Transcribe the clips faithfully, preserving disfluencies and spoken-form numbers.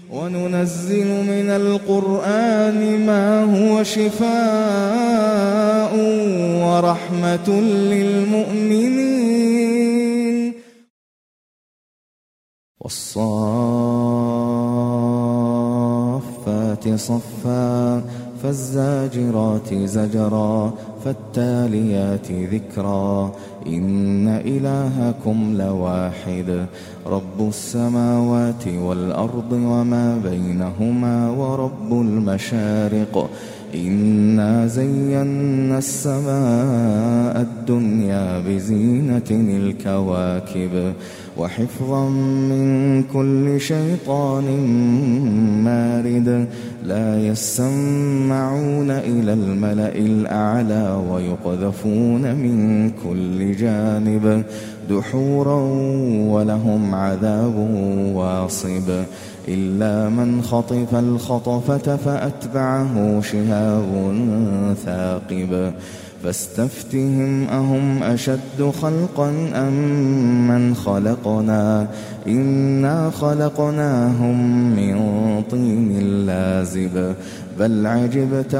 وننزل من القرآن ما هو شفاء ورحمة للمؤمنين. والصافات صفا فالزاجرات زجرا فالتاليات ذكرا إن إلهكم لواحد رب السماوات والأرض وما بينهما ورب المشارق إنا زينا السماء الدنيا بزينة الكواكب وحفظا من كل شيطان مارد لا يسمعون إلى الملأ الأعلى ويقذفون من كل جانب دحورا ولهم عذاب واصب إلا من خطف الخطفة فأتبعه شهاب ثاقب فاستفتهم أهم أشد خلقا أم من خلقنا إنا خلقناهم من طين لازب بل عجبت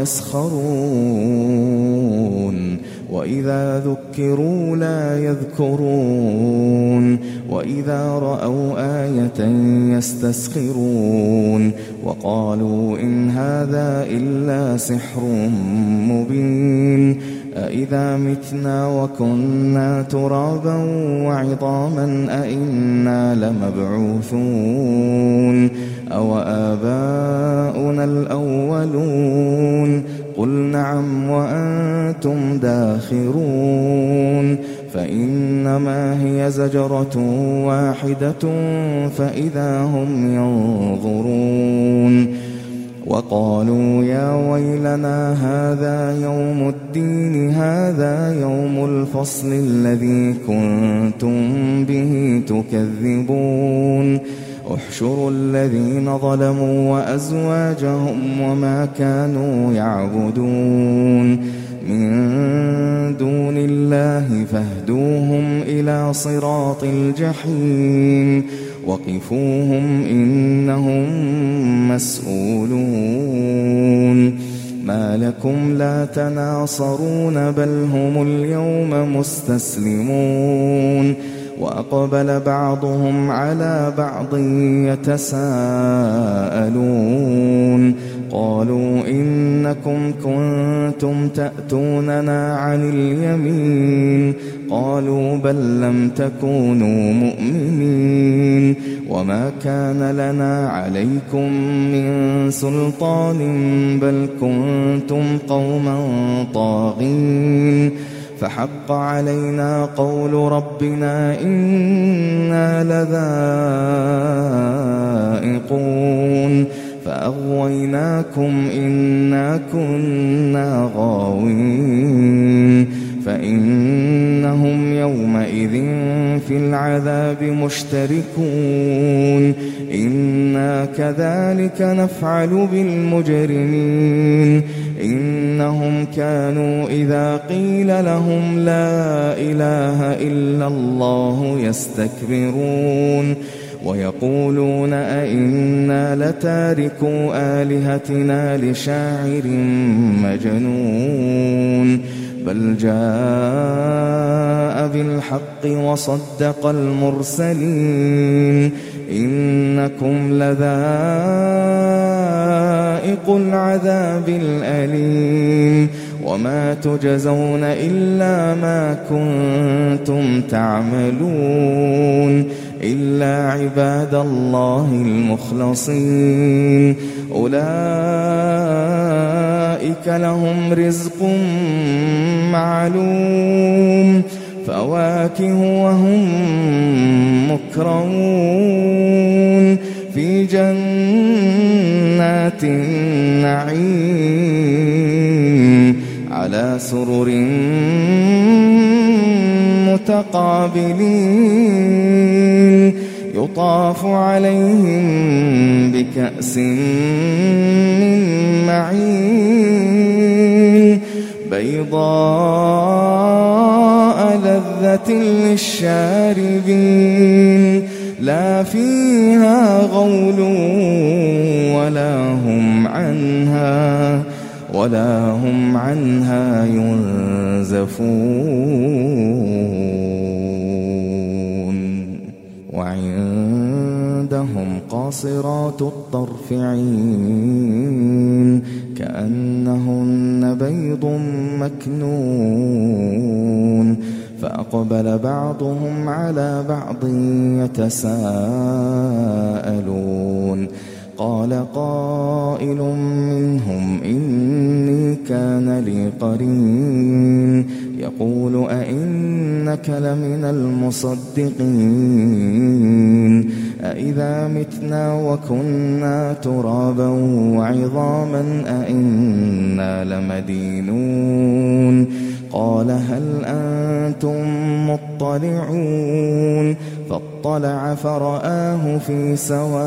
ويسخرون وإذا ذكروا لا يذكرون وإذا رأوا آية يستسخرون وقالوا إن هذا إلا سحر مبين أإذا متنا وكنا ترابا وعظاما أإنا لمبعوثون أو آباؤنا الأولون قل نعم وأنتم داخرون فإنما هي زجرة واحدة فإذا هم ينظرون وقالوا يا ويلنا هذا يوم الدين هذا يوم الفصل الذي كنتم به تكذبون احشروا الذين ظلموا وأزواجهم وما كانوا يعبدون من دون الله فاهدوهم إلى صراط الجحيم وقفوهم إنهم مسؤولون ما لكم لا تناصرون بل هم اليوم مستسلمون وأقبل بعضهم على بعض يتساءلون قالوا إنكم كنتم تأتوننا عن اليمين قالوا بل لم تكونوا مؤمنين وما كان لنا عليكم من سلطان بل كنتم قوما طاغين فحق علينا قول ربنا إنا لذائقون فأغويناكم إنا كنا غاوين فإنهم يومئذ في العذاب مشتركون إنا كذلك نفعل بالمجرمين إنهم كانوا إذا قيل لهم لا إله إلا الله يستكبرون ويقولون أئنا لتاركو آلهتنا لشاعر مجنون بل جاء بالحق وصدق المرسلين إنكم لذائق العذاب الأليم وما تجزون إلا ما كنتم تعملون إلا عباد الله المخلصين أولئك لهم رزق معلوم فواكه وهم مكرمون في جنات النعيم على سرر متقابلين يطاف عليهم بكأس من معين بيضاء لذة للشاربين لا فيها غول ولا هم عنها ولا هم عنها ينزفون وعندهم قاصرات الطرف عين كأنهن بيض مكنون فأقبل بعضهم على بعض يتساءلون قال قائل منهم إني كان لي قرين يقول أئنك لمن المصدقين أئذا متنا وكنا ترابا وعظاما أئنا لمدينون قال هل أنتم مطلعون فاطلع فرآه في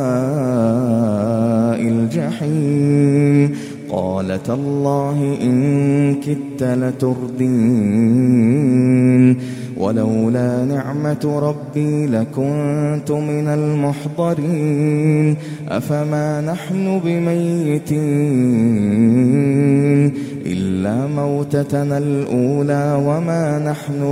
سواء الجحيم قال تالله إن كدت لتردين ولولا نعمة ربي لكنت من المحضرين أفما نحن بميتين إلا موتتنا الأولى وما نحن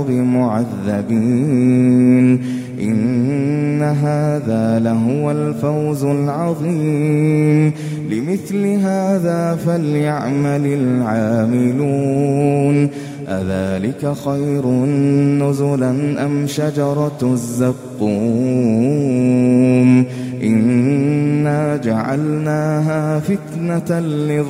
بمعذبين إن هذا لهو الفوز العظيم لمثل هذا فليعمل العاملون أذلك خير نزلا أم شجرة الزقوم إنا جعلناها فتنة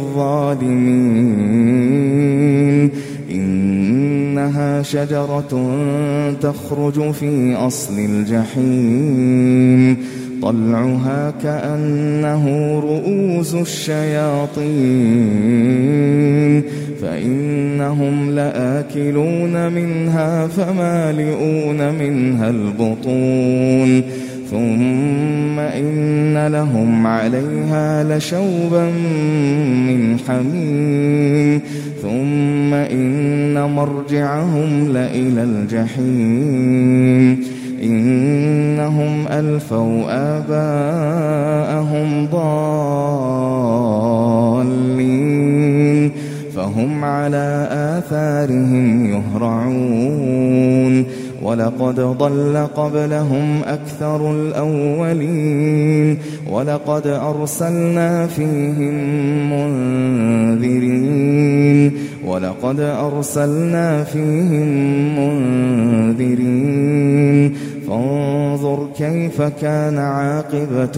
للظالمين إنها شجرة تخرج في أصل الجحيم طلعها كأنه رؤوس الشياطين فإنهم لآكلون منها فمالئون منها البطون ثم إن لهم عليها لشوبا من حميم ثم إن مرجعهم لإلى الجحيم إنهم ألفوا آباءهم ضالين فهم على آثارهم يهرعون ولقد ضل قبلهم أكثر الأولين ولقد أرسلنا فيهم منذرين ولقد أرسلنا فيهم منذرين فانظر كيف كان عاقبة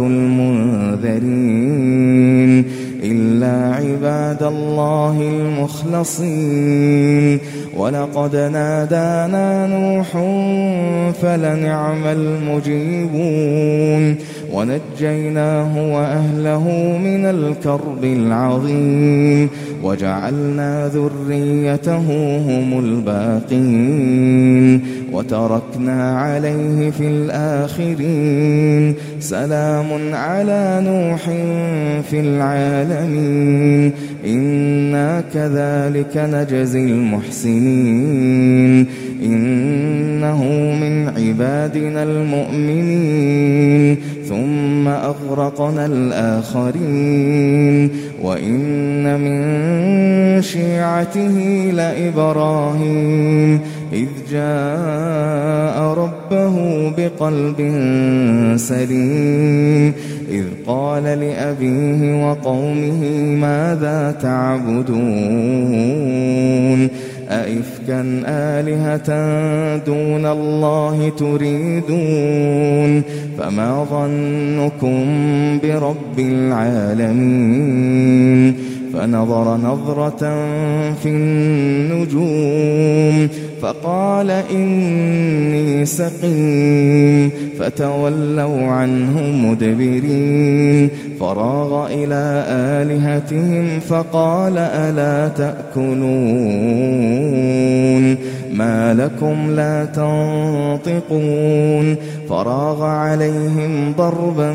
المنذرين إلا عباد الله المخلصين ولقد نادانا نوح فلنعم المجيبون ونجيناه وأهله من الكرب العظيم وجعلنا ذريته هم الباقين وتركنا عليه في الآخرين سلام على نوح في العالمين إنا كذلك نجزي المحسنين إنه من عبادنا المؤمنين ثم أغرقنا الآخرين وإن من شيعته لإبراهيم إذ جاء ربه بقلب سليم إذ قال لأبيه وقومه ماذا تعبدون أئفكا آلهة دون الله تريدون فما ظنكم برب العالمين فنظر نظرة في النجوم فقال إني سقيم فتولوا عنه مدبرين فراغ إلى آلهتهم فقال ألا تأكلون ما لكم لا تنطقون فراغ عليهم ضربا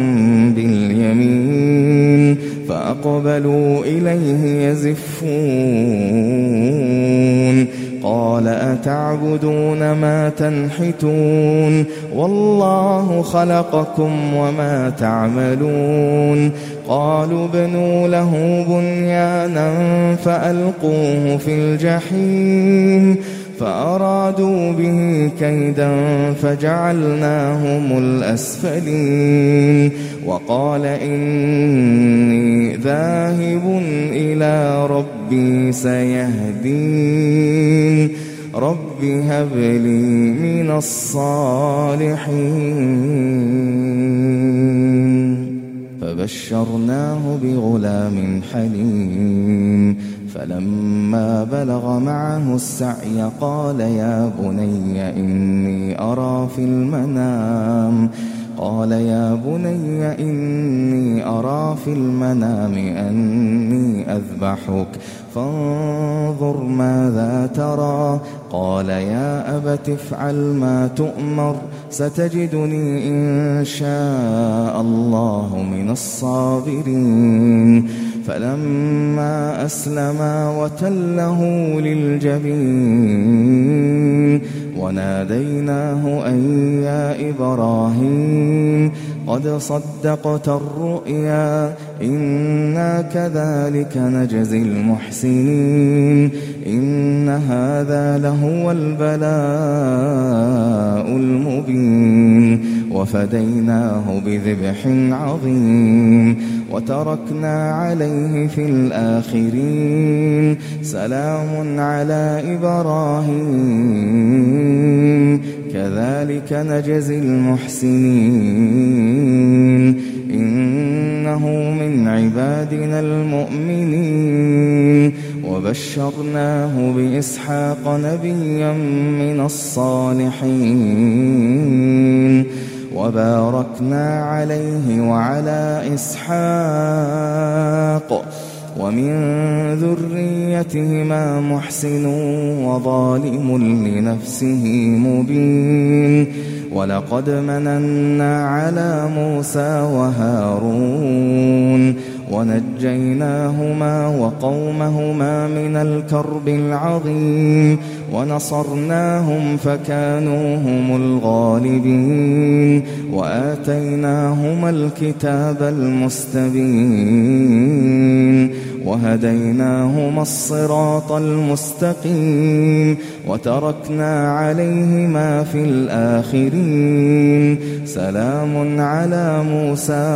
باليمين فأقبلوا إليه يزفون قال أتعبدون ما تنحتون والله خلقكم وما تعملون قالوا ابنوا له بنيانا فألقوه في الجحيم فأرادوا به كيدا فجعلناهم الأسفلين وقال إني ذاهب إلى ربي سيهدين رب هب لي من الصالحين فبشرناه بغلام حليم فلما بلغ معه السعي قال يا بني إني أرى في المنام قال يا بني إني أرى في المنام أني أذبحك فانظر ماذا ترى قال يا أبت افعل ما تؤمر ستجدني إن شاء الله من الصابرين فلما أسلما وتله للجبين وناديناه أن يا إبراهيم قد صدقت الرؤيا إنا كذلك نجزي المحسنين إن هذا لهو البلاء المبين وفديناه بذبح عظيم وتركنا عليه في الآخرين سلام على إبراهيم كذلك نجزي المحسنين إنه من عبادنا المؤمنين وبشرناه بإسحاق نبيا من الصالحين وباركنا عليه وعلى إسحاق ومن ذريتهما محسن وظالم لنفسه مبين ولقد مننا على موسى وهارون ونجيناهما وقومهما من الكرب العظيم ونصرناهم فكانوا هم الغالبين وآتيناهما الكتاب المستبين وهديناهما الصراط المستقيم وتركنا عليهما في الآخرين سلام على موسى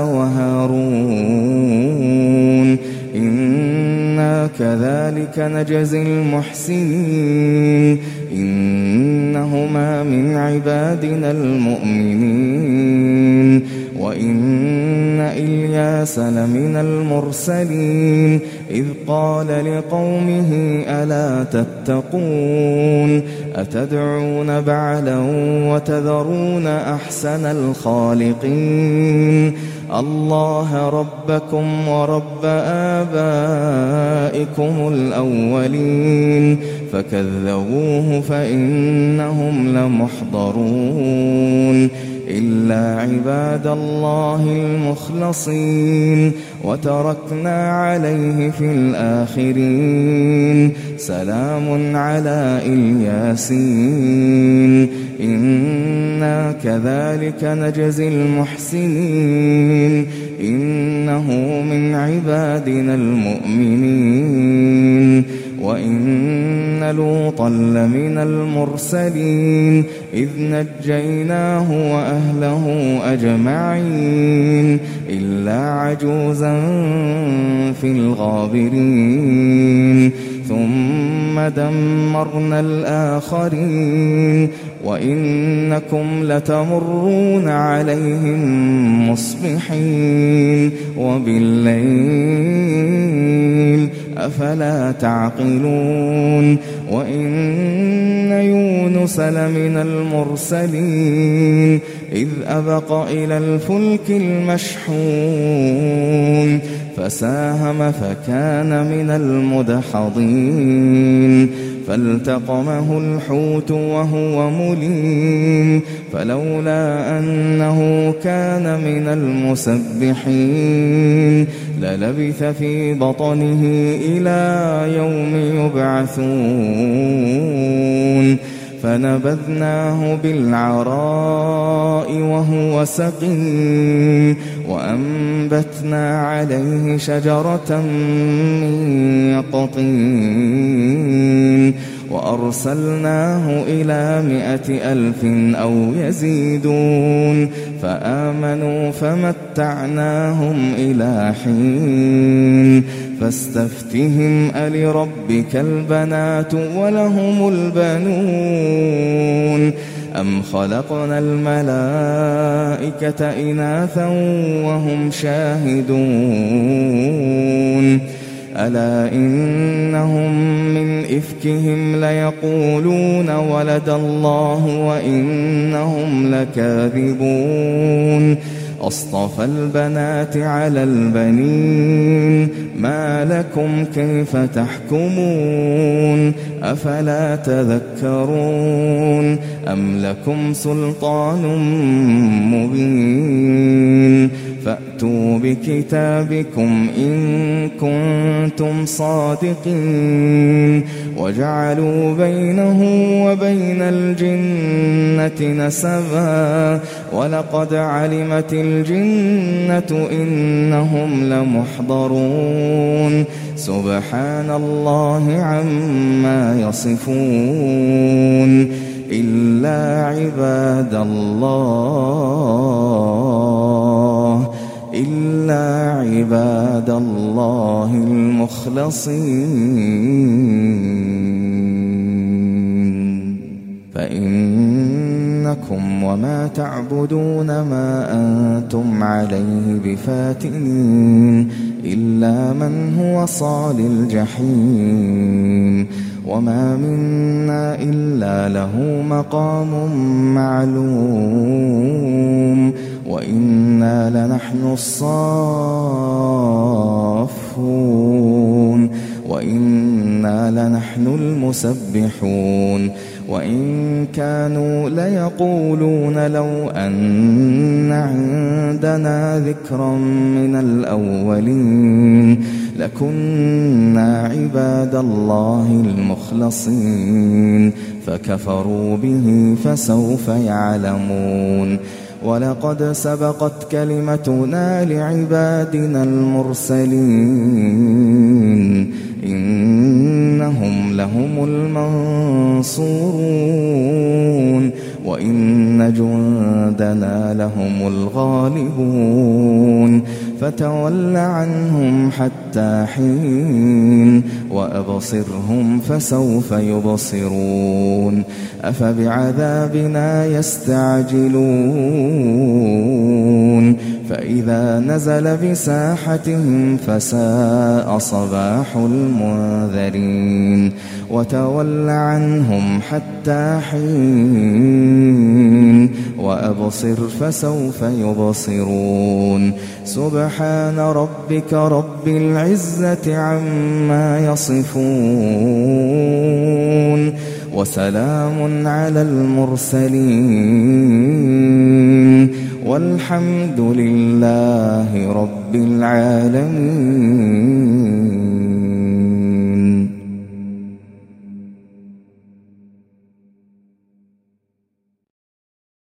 وهارون إنا كذلك نجزي المحسنين إنهما من عبادنا المؤمنين وإن إلياس لمن المرسلين إذ قال لقومه ألا تتقون أتدعون بعلا وتذرون أحسن الخالقين الله ربكم ورب آبائكم الأولين فكذبوه فإنهم لمحضرون إلا عباد الله المخلصين وتركنا عليه في الآخرين سلام على الياسين إنا كذلك نجزي المحسنين إنه من عبادنا المؤمنين وإن لوطا لمن المرسلين إذ نجيناه وأهله أجمعين إلا عجوزا في الغابرين ثم دمرنا الآخرين وإنكم لتمرون عليهم مصبحين وبالليل أفلا تعقلون وإن يونس لمن المرسلين إذ أبق إلى الفلك المشحون فساهم فكان من المدحضين فالتقمه الحوت وهو مليم فلولا أنه كان من المسبحين للبث في بطنه إلى يوم يبعثون فنبذناه بالعراء وهو سقيم وأنبتنا عليه شجرة من يقطين وأرسلناه إلى مائة ألف أو يزيدون فآمنوا فمتعناهم إلى حين فاستفتهم ألربك البنات ولهم البنون أم خلقنا الملائكة إناثا وهم شاهدون ألا إنهم من إفكهم ليقولون ولد الله وإنهم لكاذبون أصطفى البنات على البنين ما لكم كيف تحكمون أفلا تذكرون أم لكم سلطان مبين فأتوا بكتابكم إن كنتم صادقين وجعلوا بينه وبين الجنة نسبا ولقد علمت الجنة إنهم لمحضرون سبحان الله عما يصفون إلا عباد الله إلا عباد الله المخلصين فإنكم وما تعبدون ما أنتم عليه بفاتنين إلا من هو صال الجحيم وما منا إلا له مقام معلوم وإنا لنحن الصافون وإنا لنحن المسبحون وإن كانوا ليقولون لو أن عندنا ذكرا من الأولين لكنا عباد الله المخلصين فكفروا به فسوف يعلمون ولقد سبقت كلمتنا لعبادنا المرسلين إنهم لهم المنصورون وإن جندنا لهم الغالبون فتول عنهم حتى حين وأبصرهم فسوف يبصرون أفبعذابنا يستعجلون فإذا نزل بساحتهم فساء صباح المنذرين وتول عنهم حتى حين وأبصر فسوف يبصرون سبحان ربك رب العزة عما يصفون وسلام على المرسلين والحمد لله رب العالمين.